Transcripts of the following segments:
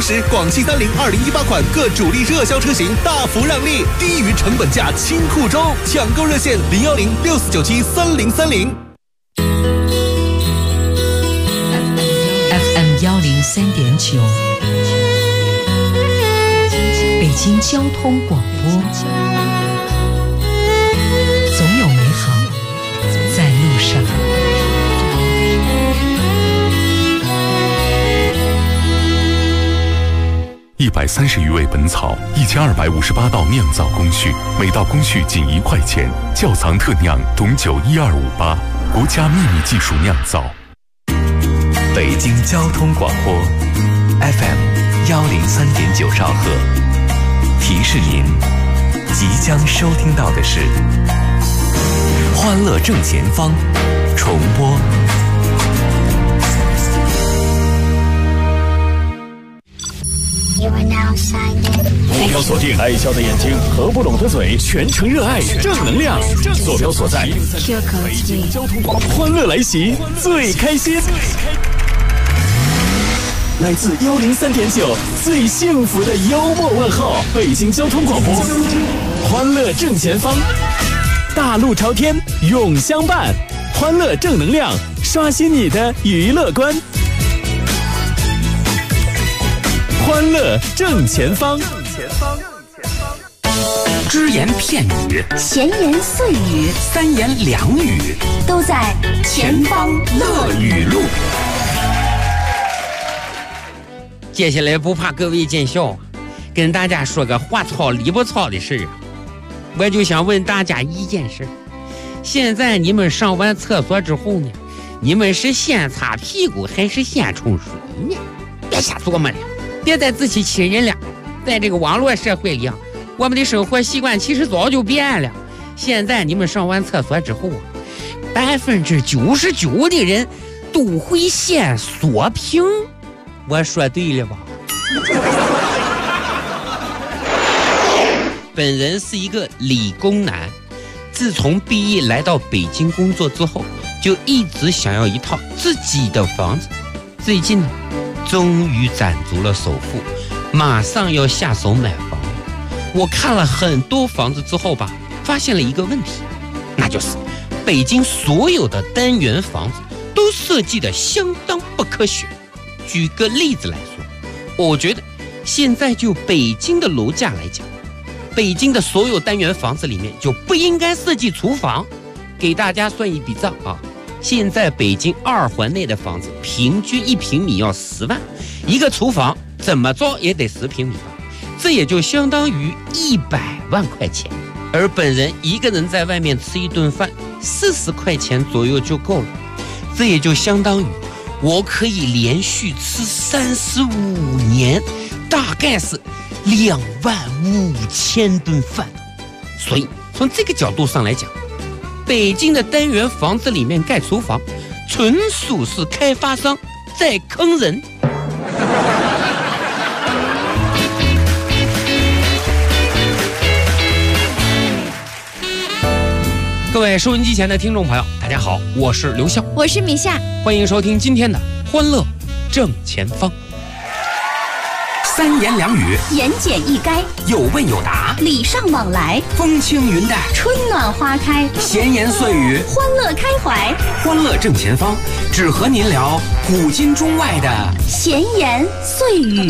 时，广汽30 2018款各主力热销车型大幅让利，低于成本价清库中，抢购热线010-6497-3030。 FM 103.9，北京交通广播，总有美好在路上。 130余味本草，1258道酿造工序，每道工序仅1块钱。窖藏特酿董酒12588，国家秘密技术酿造。 北京交通广播 FM 103.9兆赫，提示您即将收听到的是《欢乐正前方》重播。 目标锁定，爱笑的眼睛和不拢的嘴，全程热爱正能量。坐标所在，北京交通广播，欢乐来袭，最开心。来自103.9最幸福的幽默问候，北京交通广播，欢乐正前方，大路朝天永相伴，欢乐正能量，刷新你的娱乐观。欢乐正前方， 只言片语， 闲言碎语， 三言两语， 都在前方乐语录。 接下来不怕各位见笑，跟大家说个话糙理不糙的事啊。我就想问大家一件事：现在你们上完厕所之后呢，你们是先擦屁股还是先冲水呢？别瞎琢磨了，别再自欺欺人了。在这个网络社会里啊，我们的生活习惯其实早就变了。现在你们上完厕所之后啊，99%的人都会先锁屏。我说对了吧？本人是一个理工男，自从毕业来到北京工作之后，就一直想要一套自己的房子。最近呢，终于攒足了首付，马上要下手买房。我看了很多房子之后吧，发现了一个问题，那就是北京所有的单元房子都设计得相当不科学。举个例子来说，我觉得现在就北京的楼价来讲，北京的所有单元房子里面就不应该设计厨房。给大家算一笔账啊，现在北京2环内的房子平均1平米要10万，一个厨房怎么着也得10平米吧，这也就相当于100万块钱。而本人一个人在外面吃一顿饭40块钱左右就够了，这也就相当于我可以连续吃35年，大概是25000顿饭。所以从这个角度上来讲，北京的单元房子里面盖厨房，纯属是开发商在坑人。各位收音机前的听众朋友，大家好，我是刘笑， 我是米夏， 欢迎收听今天的欢乐正前方。三言两语， 言简意赅， 有问有答， 礼尚往来， 风轻云淡， 春暖花开， 闲言碎语， 欢乐开怀。 欢乐正前方，只和您聊古今中外的闲言碎语。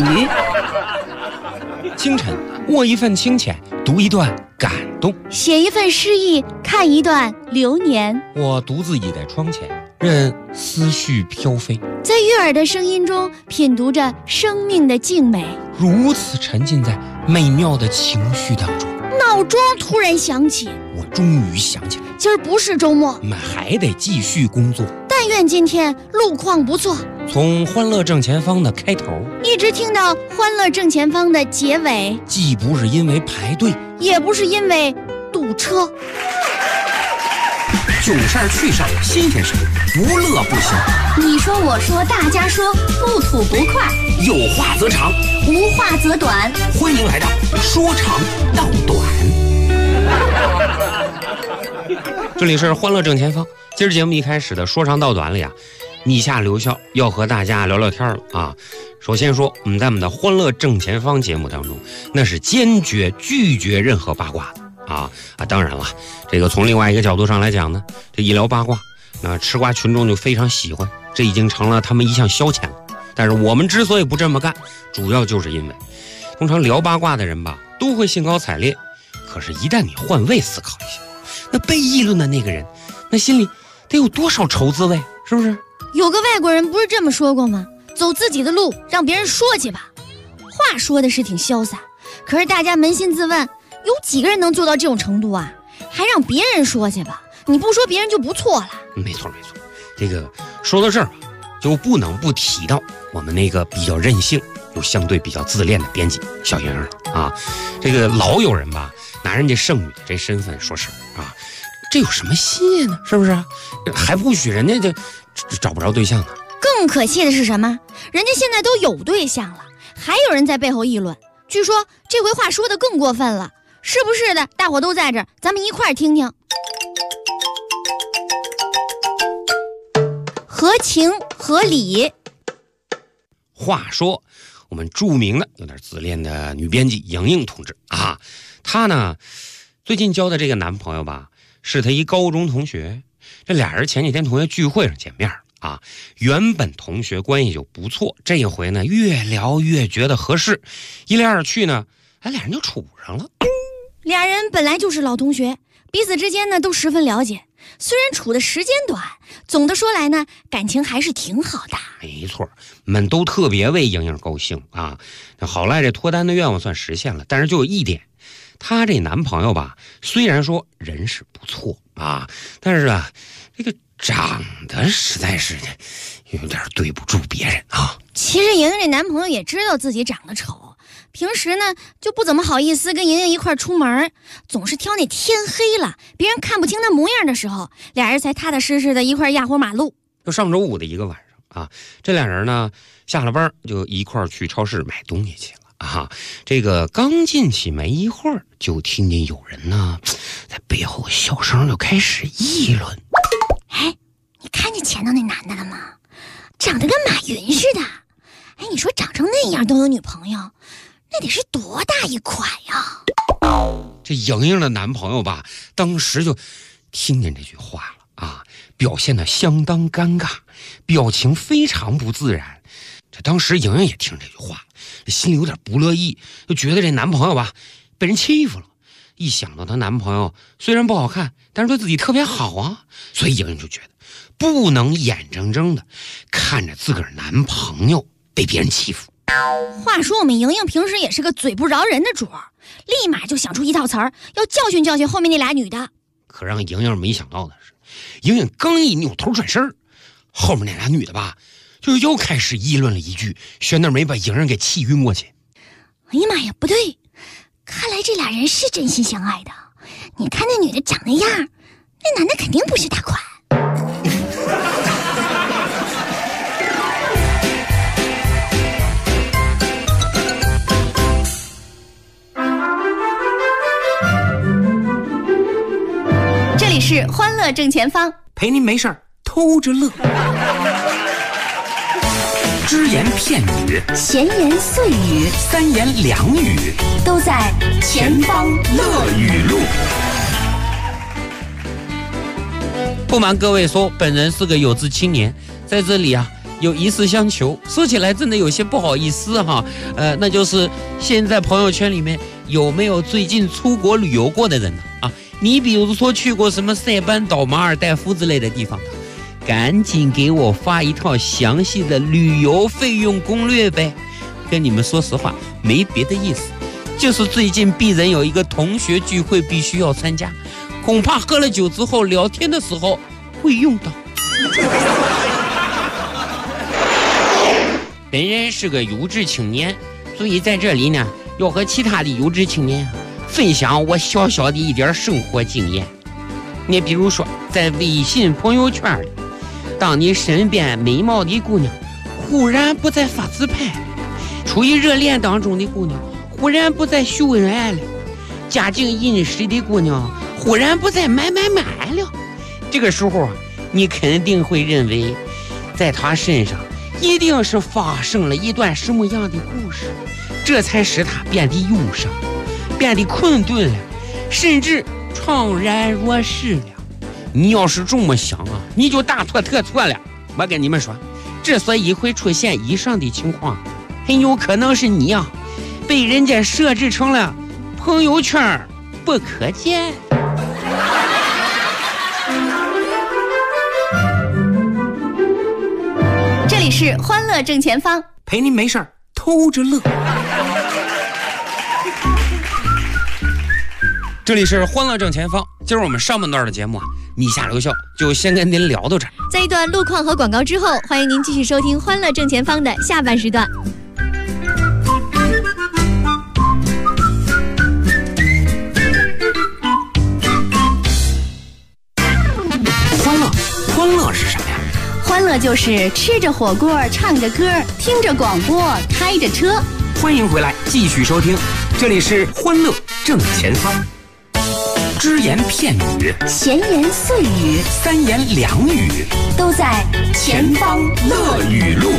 清晨，握一份清浅，读一段感动， 写一份诗意，看一段流年。 我独自倚在窗前，任思绪飘飞， 在悦耳的声音中品读着生命的静美， 如此沉浸在美妙的情绪当中。 闹钟突然响起， 我终于想起来， 今儿不是周末， 我们还得继续工作。 但愿今天路况不错。 从欢乐正前方的开头一直听到欢乐正前方的结尾， 既不是因为排队， 也不是因为堵车。 囧事儿趣事儿新鲜事儿，不乐不行。 你说我说大家说，不吐不快， 有话则长， 无话则短。 欢迎来到说长道短。这里是欢乐正前方。今儿节目一开始的说长道短里啊， 米下留校要和大家聊聊天了啊。首先说，在我们的欢乐正前方节目当中，那是坚决拒绝任何八卦的啊。当然了，这个从另外一个角度上来讲呢，这一聊八卦，那吃瓜群众就非常喜欢，这已经成了他们一项消遣了。但是我们之所以不这么干，主要就是因为，通常聊八卦的人吧，都会兴高采烈，可是一旦你换位思考一下，那被议论的那个人，那心里得有多少愁滋味，是不是？ 有个外国人不是这么说过吗？走自己的路，让别人说去吧。话说的是挺潇洒，可是大家扪心自问，有几个人能做到这种程度啊？还让别人说去吧，你不说别人就不错了。 没错，这个说到这儿吧，就不能不提到我们那个比较任性又相对比较自恋的编辑小莹了啊。这个老有人吧，拿人家剩女的这身份说事啊，这有什么新鲜呢？是不是啊？还不许人家就找不着对象呢。 更可气的是什么？人家现在都有对象了，还有人在背后议论。据说这回话说的更过分了，是不是的？大伙都在这儿，咱们一块儿听听。合情合理。 话说，我们著名的有点自恋的女编辑莹莹同志啊，她呢最近交的这个男朋友吧，是她一高中同学。这俩人前几天同学聚会上见面啊，原本同学关系就不错，这一回呢越聊越觉得合适，一来二去呢，俩人就处上了。 俩人本来就是老同学，彼此之间呢都十分了解，虽然处的时间短，总的说来呢，感情还是挺好的。 没错，们都特别为莹莹高兴啊。好赖这脱单的愿望算实现了，但是就有一点，她这男朋友吧，虽然说人是不错啊，但是啊，这个长得实在是有点对不住别人啊。 其实莹莹这男朋友也知道自己长得丑，平时呢就不怎么好意思跟莹莹一块出门，总是挑那天黑了别人看不清他模样的时候，俩人才踏踏实实的一块压活马路。 就上周五的一个晚上啊，这俩人呢下了班就一块去超市买东西去了啊。这个刚进去没一会儿，就听见有人呢在背后小声就开始议论。 哎，你看见前头那男的了吗？长得跟马云似的。哎，你说长成那样都有女朋友，那得是多大一款呀？ 这莹莹的男朋友吧，当时就听见这句话了啊，表现得相当尴尬，表情非常不自然。这当时莹莹也听这句话，心里有点不乐意，就觉得这男朋友吧被人欺负了。一想到她男朋友虽然不好看，但是对自己特别好啊，所以莹莹就觉得不能眼睁睁的看着自个儿男朋友被别人欺负。 话说我们莹莹平时也是个嘴不饶人的主儿，立马就想出一套词儿，要教训教训后面那俩女的。 可让莹莹没想到的是，莹莹刚一扭头转身，后面那俩女的吧就又开始议论了一句，悬那没把莹莹给气晕过去。 哎呀妈呀，不对，看来这俩人是真心相爱的。你看那女的长那样，那男的肯定不是大款。这里是欢乐正前方， 陪您没事儿偷着乐。只言片语， 闲言碎语， 三言两语， 都在前方乐语录。 不瞒各位说，本人是个有志青年，在这里啊有一事相求，说起来真的有些不好意思哈。那就是现在朋友圈里面有没有最近出国旅游过的人呢？啊，你比如说去过什么塞班岛、马尔代夫之类的地方，赶紧给我发一套详细的旅游费用攻略呗。跟你们说实话，没别的意思，就是最近必然有一个同学聚会必须要参加，恐怕喝了酒之后聊天的时候会用到。本人是个有志青年，所以在这里呢，要和其他的有志青年分享我小小的一点生活经验。你比如说，在微信朋友圈里，当你身边美貌的姑娘忽然不再发自拍，处于热恋当中的姑娘忽然不再秀恩爱了，家境殷实的姑娘忽然不再买了，这个时候你肯定会认为在他身上一定是发生了一段什么样的故事，这才使他变得忧伤，变得困顿了，甚至怅然若失了。你要是这么想啊，你就大错特错了。我跟你们说，之所以会出现以上的情况，很有可能是你啊被人家设置成了朋友圈不可见。 这里是欢乐正前方， 陪您没事儿偷着乐。 这里是欢乐正前方，今儿我们上半段的节目啊，米夏留校就先跟您聊到这儿。 在一段路况和广告之后，欢迎您继续收听欢乐正前方的下半时段。 欢乐是什么呀？ 欢乐就是吃着火锅，唱着歌，听着广播，开着车。 欢迎回来，继续收听，这里是欢乐正前方。只言片语， 闲言碎语， 三言两语， 都在前方乐语录。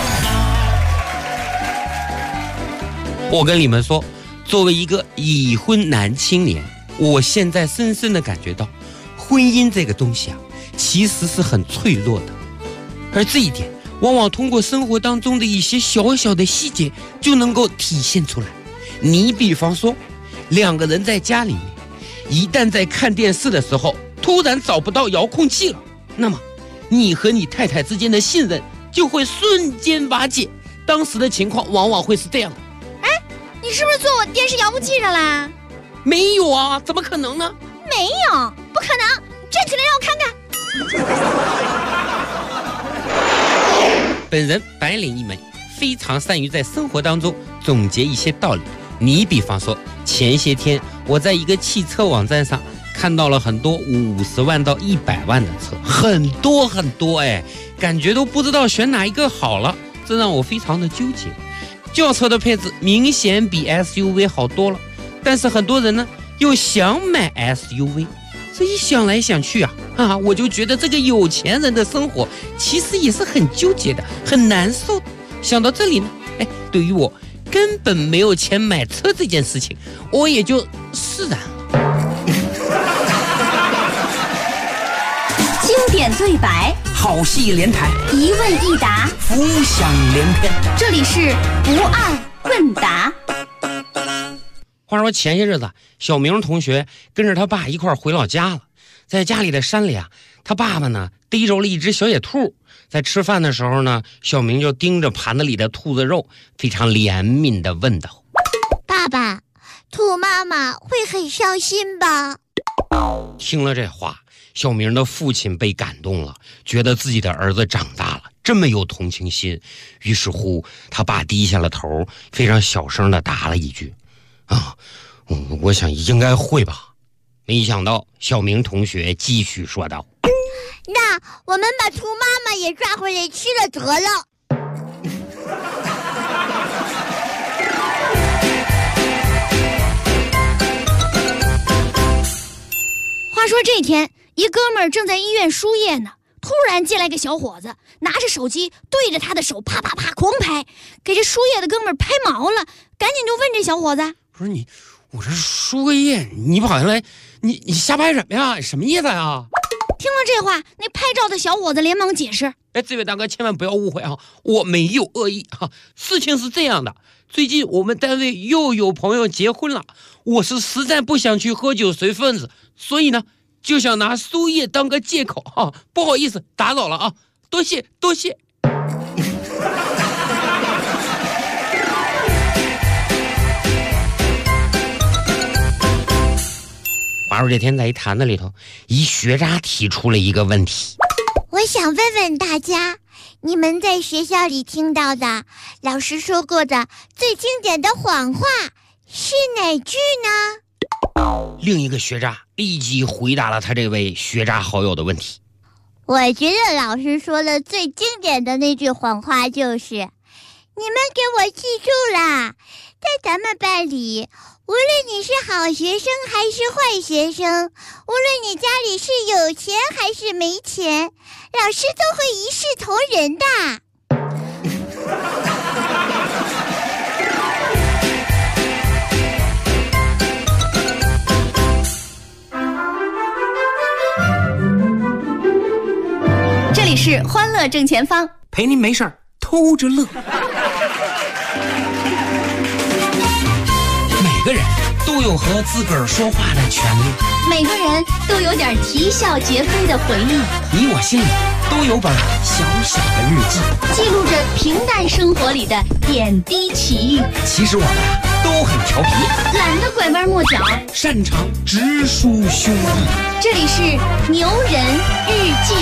我跟你们说，作为一个已婚男青年，我现在深深的感觉到，婚姻这个东西啊，其实是很脆弱的，而这一点往往通过生活当中的一些小小的细节就能够体现出来。你比方说，两个人在家里面，一旦在看电视的时候突然找不到遥控器了，那么你和你太太之间的信任就会瞬间瓦解。当时的情况往往会是这样的。 哎，你是不是坐我电视遥控器上啦？ 没有啊，怎么可能呢？ 没有，不可能，站起来让我看看。 本人白领一枚，非常善于在生活当中总结一些道理。你比方说，前些天我在一个汽车网站上看到了很多50万到100万的车，很多很多，感觉都不知道选哪一个好了，这让我非常的纠结。轿车的配置明显比 SUV 好多了，但是很多人呢又想买 SUV， 这一想来想去啊，我就觉得这个有钱人的生活其实也是很纠结的，很难受的。想到这里呢，对于我根本没有钱买车这件事情，我也就释然了。 经典对白， 好戏连台， 一问一答， 浮想联翩。 这里是不二问答。 话说前些日子，小明同学跟着他爸一块儿回老家了，在家里的山里啊，他爸爸呢逮着了一只小野兔。在吃饭的时候呢，小明就盯着盘子里的兔子肉，非常怜悯地问道： 爸爸，兔妈妈会很伤心吧？ 听了这话，小明的父亲被感动了，觉得自己的儿子长大了，这么有同情心。于是乎，他爸低下了头，非常小声地答了一句：我想应该会吧。没想到小明同学继续说道： 那我们把兔妈妈也抓回来吃了得了。话说这天，一哥们儿正在医院输液呢，突然进来个小伙子，拿着手机对着他的手啪啪啪狂拍，给这输液的哥们儿拍毛了，赶紧就问这小伙子： 不是你，我这输个液，你跑下来，你瞎拍什么呀？什么意思呀？ 听了这话，那拍照的小伙子连忙解释： 这位大哥千万不要误会啊，我没有恶意啊。事情是这样的，最近我们单位又有朋友结婚了，我是实在不想去喝酒随份子，所以呢就想拿输液当个借口啊，不好意思打扰了啊，多谢多谢。话说这天在一坛子里头，一学渣提出了一个问题： 我想问问大家，你们在学校里听到的老师说过的最经典的谎话是哪句呢？ 另一个学渣立即回答了他这位学渣好友的问题： 我觉得老师说的最经典的那句谎话就是：你们给我记住了，在早咱们班里，无论你是好学生还是坏学生，无论你家里是有钱还是没钱，老师都会一视同仁的。 这里是欢乐正前方， 陪您没事儿偷着乐。 每个人都有和自个儿说话的权利， 每个人都有点啼笑皆非的回忆， 你我心里都有本小小的日记， 记录着平淡生活里的点滴奇遇。 其实我们都很调皮， 懒得拐弯抹角， 擅长直抒胸臆。 这里是牛人日记。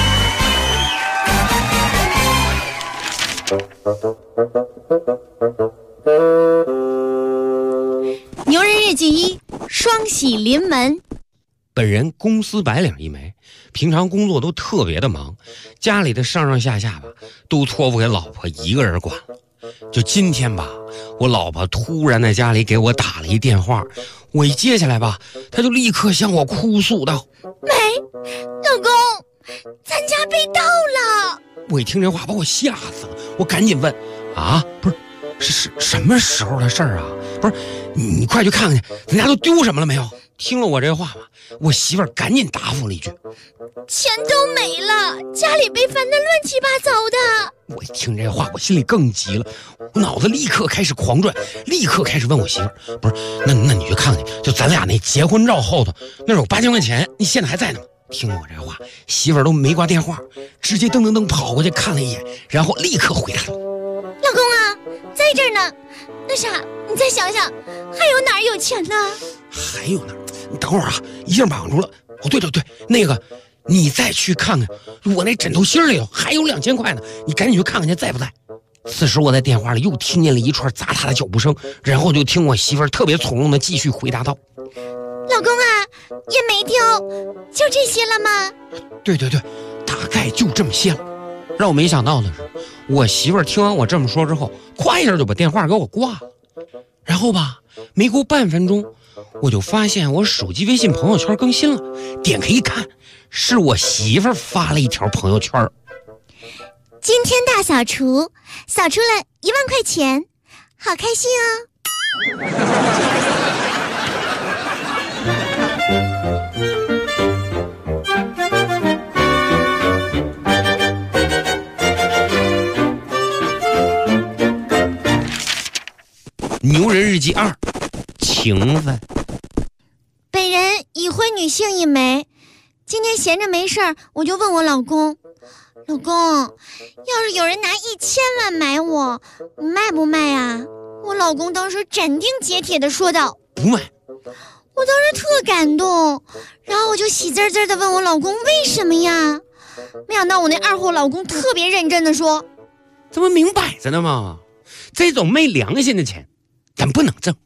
牛人日记1，双喜临门。 本人公司白领一枚，平常工作都特别的忙，家里的上上下下吧都托付给老婆一个人管了。就今天吧，我老婆突然在家里给我打了一电话，我一接下来吧，她就立刻向我哭诉道：“ 老公，咱家被盗了！” 我一听这话把我吓死了，我赶紧问：“啊，不是，是什么时候的事儿啊？不是，你快去看看去，咱家都丢什么了没有？”听了我这话吧，我媳妇儿赶紧答复了一句：“ 钱都没了，家里被翻得乱七八糟的。” 我一听这话，我心里更急了，我脑子立刻开始狂转，立刻开始问我媳妇儿：“不是，那你去看看去，就咱俩那结婚照后头那有8000块钱，你现在还在呢吗？”听我这话，媳妇儿都没挂电话，直接噔噔噔跑过去看了一眼，然后立刻回答道：“ 老公啊，在这儿呢。那啥，你再想想，还有哪儿有钱呢？ 还有哪儿？你等会儿啊，一下绑住了。哦，对，那个，你再去看看，我那枕头芯里头还有2000块呢，你赶紧去看看去，在不在？”此时我在电话里又听见了一串杂沓的脚步声，然后就听我媳妇儿特别从容的继续回答道：“ 老公啊，也没丢，就这些了吗？” 对，大概就这么些了。让我没想到的是，我媳妇儿听完我这么说之后，咵一下就把电话给我挂了。然后吧，没过半分钟，我就发现我手机微信朋友圈更新了，点开一看，是我媳妇儿发了一条朋友圈：“ 今天大扫除，扫出了1万块钱，好开心哦！” 牛人日记2，情分。 本人已婚女性一枚，今天闲着没事儿，我就问我老公：“老公，要是有人拿1000万买我，你卖不卖啊？”我老公当时斩钉截铁地说道：“ 不卖。” 我当时特感动，然后我就喜滋滋地问我老公：“为什么呀？”没想到我那二货老公特别认真地说：“ 这不明摆着呢吗？这种没良心的钱咱不能挣。”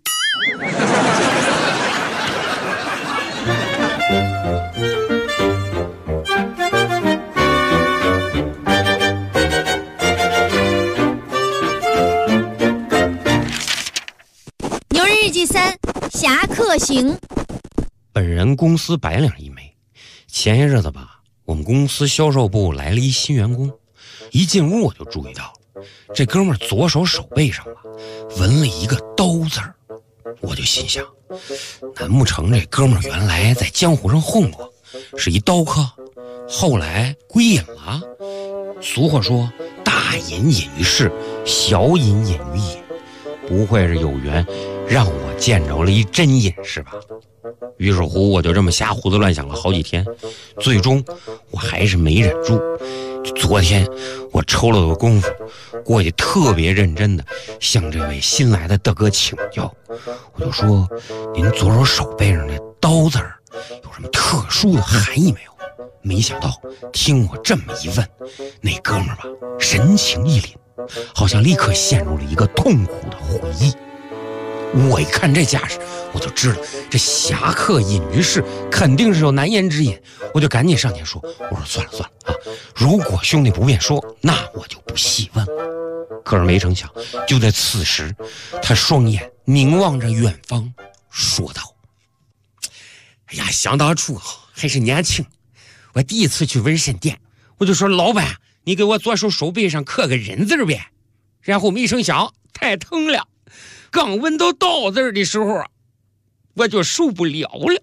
牛人日记3，侠客行。 本人公司白领一枚，前些日子吧，我们公司销售部来了一新员工，一进屋我就注意到了，这哥们儿左手手背上吧纹了一个刀字儿，我就心想，难不成这哥们儿原来在江湖上混过，是一刀客，后来归隐了？俗话说，大隐隐于市，小隐隐于野，不会是有缘让我见着了一真隐是吧？于是乎我就这么瞎胡思乱想了好几天，最终我还是没忍住。昨天我抽了个功夫过去，特别认真的向这位新来的大哥请教，我就说：“您左手手背上这刀字儿有什么特殊的含义没有？”没想到听我这么一问，那哥们儿吧神情一凛，好像立刻陷入了一个痛苦的回忆。我一看这架势，我就知道这侠客隐于市肯定是有难言之隐，我就赶紧上前说：“我说算了啊，如果兄弟不便说，那我就不细问了。”可是没成想，就在此时，他双眼凝望着远方，说道：“哎呀，想当初还是年轻，我第一次去纹身店，我就说老板，你给我左手手背上刻个人字呗。然后没成想太疼了，刚纹到刀字的时候，我就受不了了。”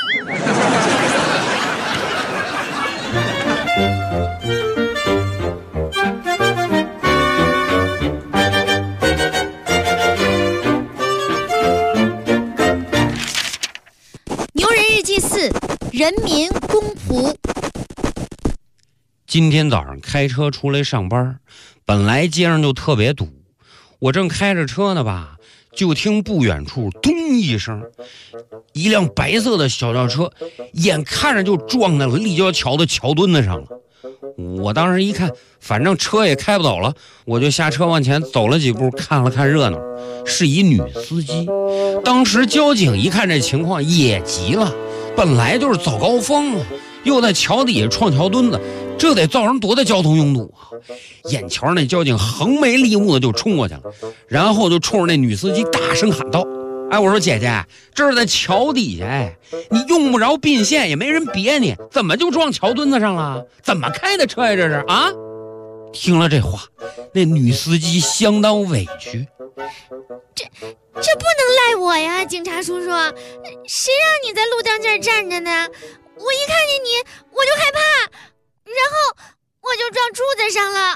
牛人日记4，人民公仆。 今天早上开车出来上班，本来街上就特别堵，我正开着车呢吧，就听不远处咚一声，一辆白色的小轿车眼看着就撞在了立交桥的桥墩子上了。我当时一看，反正车也开不走了，我就下车往前走了几步，看了看热闹，是一女司机。当时交警一看这情况也急了，本来就是早高峰啊，又在桥底下撞桥墩子，这得造成多大交通拥堵啊！眼瞧那交警横眉立目的就冲过去了，然后就冲着那女司机大声喊道：“哎，我说姐姐，这是在桥底下，哎，你用不着并线，也没人别你，怎么就撞桥墩子上了？怎么开的车呀？这是啊！”听了这话，那女司机相当委屈。 这不能赖我呀，警察叔叔，谁让你在路灯这儿站着呢？我一看见你，我就害怕，然后我就撞柱子上了。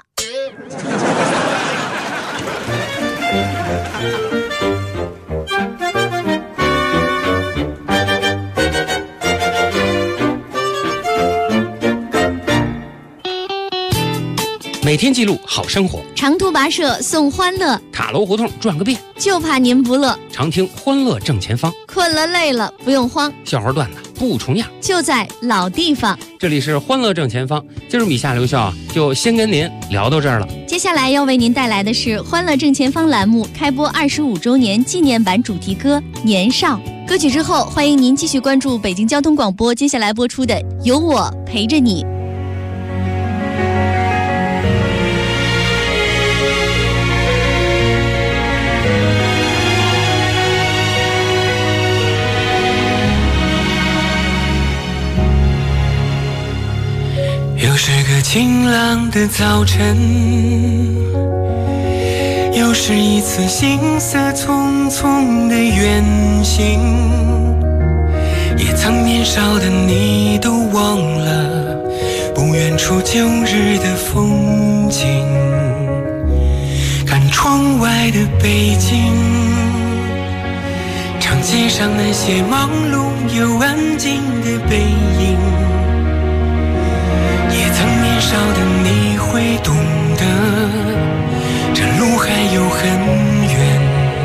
每天记录好生活， 长途跋涉送欢乐， 塔楼胡同转个遍， 就怕您不乐。 常听欢乐正前方， 困了累了不用慌， 笑话段子不重样， 就在老地方。 这里是欢乐正前方，今儿米夏刘笑就先跟您聊到这儿了。 接下来要为您带来的是欢乐正前方栏目开播25周年纪念版主题歌《年少》。歌曲之后，欢迎您继续关注北京交通广播接下来播出的《有我陪着你》。 又是个晴朗的早晨，又是一次行色匆匆的远行，也曾年少的你都忘了不远处旧日的风景。看窗外的北京，长街上那些忙碌又安静的背影，年少的你会懂得，这路还有很远，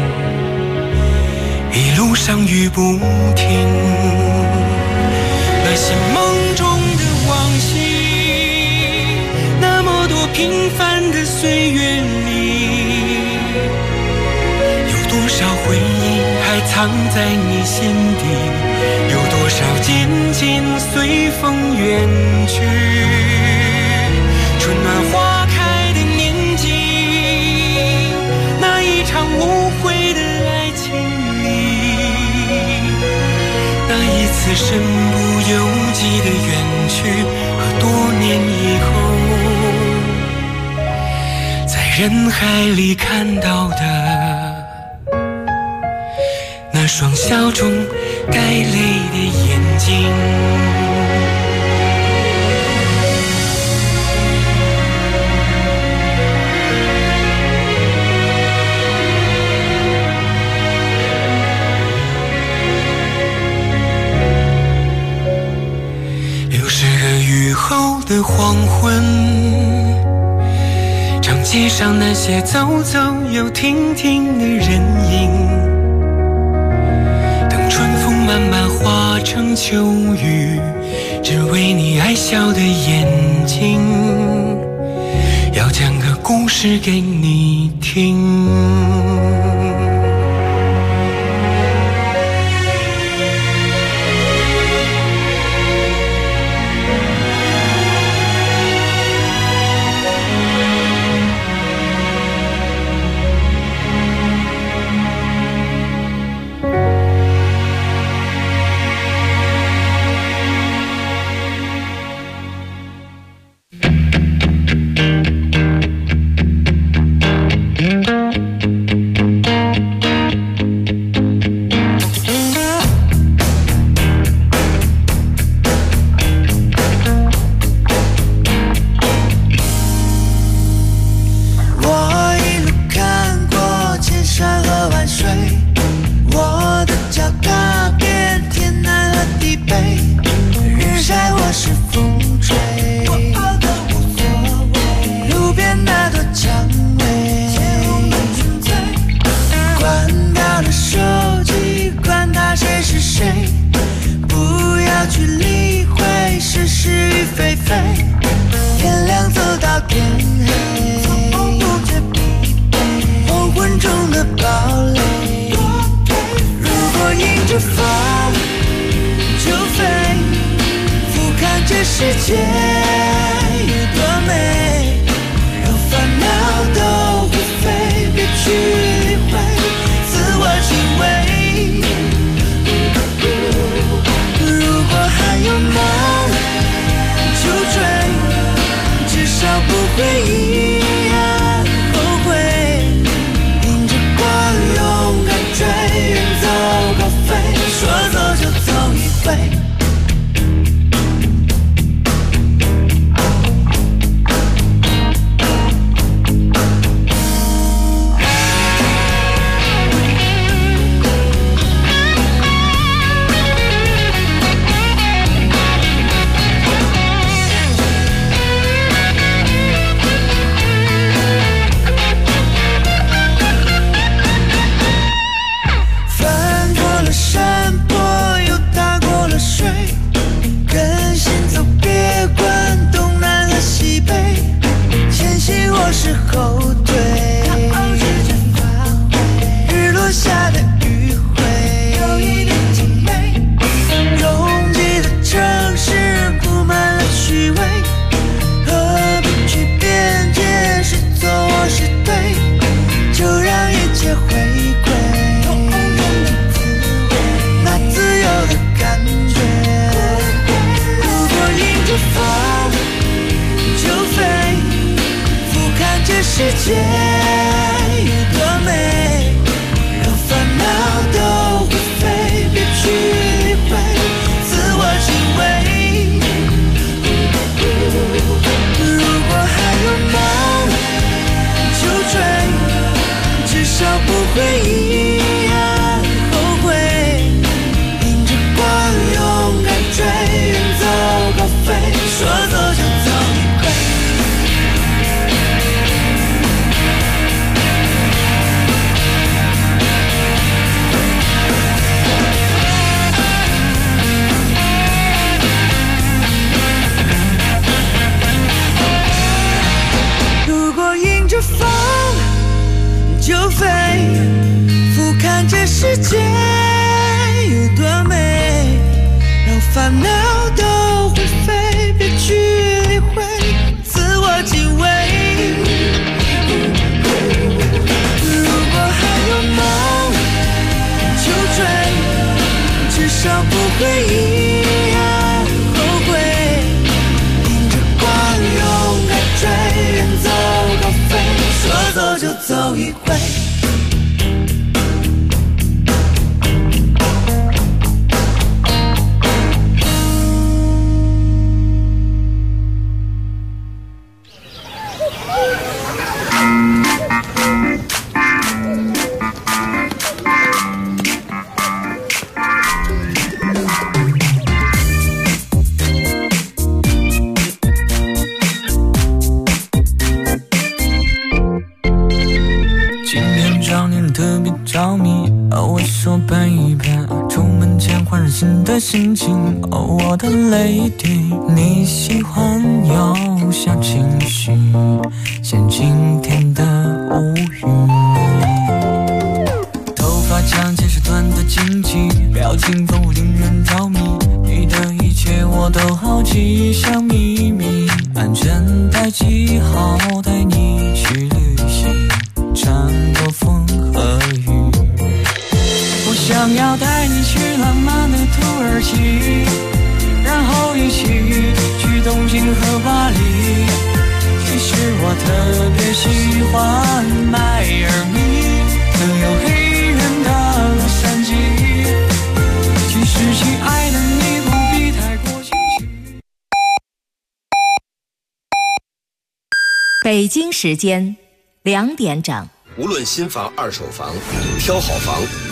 一路上雨不停。那些梦中的往昔，那么多平凡的岁月里，有多少回忆还藏在你心底，有多少渐渐随风远去。春暖花开的年纪，那一场无悔的爱情里，那一次身不由己的远去，和多年以后在人海里看到的那双笑中带泪的眼睛。雨后的黄昏，长街上那些走走又停停的人影，等春风慢慢化成秋雨，只为你爱笑的眼睛，要讲个故事给你听。 晚睡，我的脚踏遍天南和地北，日晒或是风吹，我都无所谓。路边那朵蔷薇，关掉了手机，管他谁是谁，不要去理会是是与非非。天亮走到天黑，从不觉疲惫，黄昏中的堡垒。如果迎着风就飞，俯瞰这世界有多美，让烦恼都会飞，别去理会，自我敬畏。如果还有梦就追，至少不会一样后悔。迎着光勇敢追，远走高飞，说走就走一回。是后退，日落下的余晖有一点精美，拥挤的城市布满了虚伪，何必去辩解是错或是对，就让一切回归那自由的感觉。如果迎着风就飞，这世界有多美，让烦恼都会飞，别去理会，自我敬畏。如果还有梦就追，至少不会一样后悔。迎着光勇敢追，远走高飞，说走就走一回。风就飞，俯瞰这世界有多美，让烦恼都会飞，别去理会，自我敬畏。如果还有梦就追，至少不会一样后悔。迎着光勇敢追，远走高飞，说走就走一回。着迷，我说陪一陪，出门前换上新的心情。我的 lady， 你喜欢有小情绪，像今天的无语。头发长见识短的惊奇，表情丰富令人着迷。你的一切我都好奇，像秘密，安全带系好，带你去旅行，穿过风和雨。我想要带你去浪漫的土耳其，然后一起去东京和巴黎。其实我特别喜欢迈阿密，更有黑人的洛杉矶。其实亲爱的你不必太过谦虚。 北京时间2点整。 无论新房、二手房，挑好房。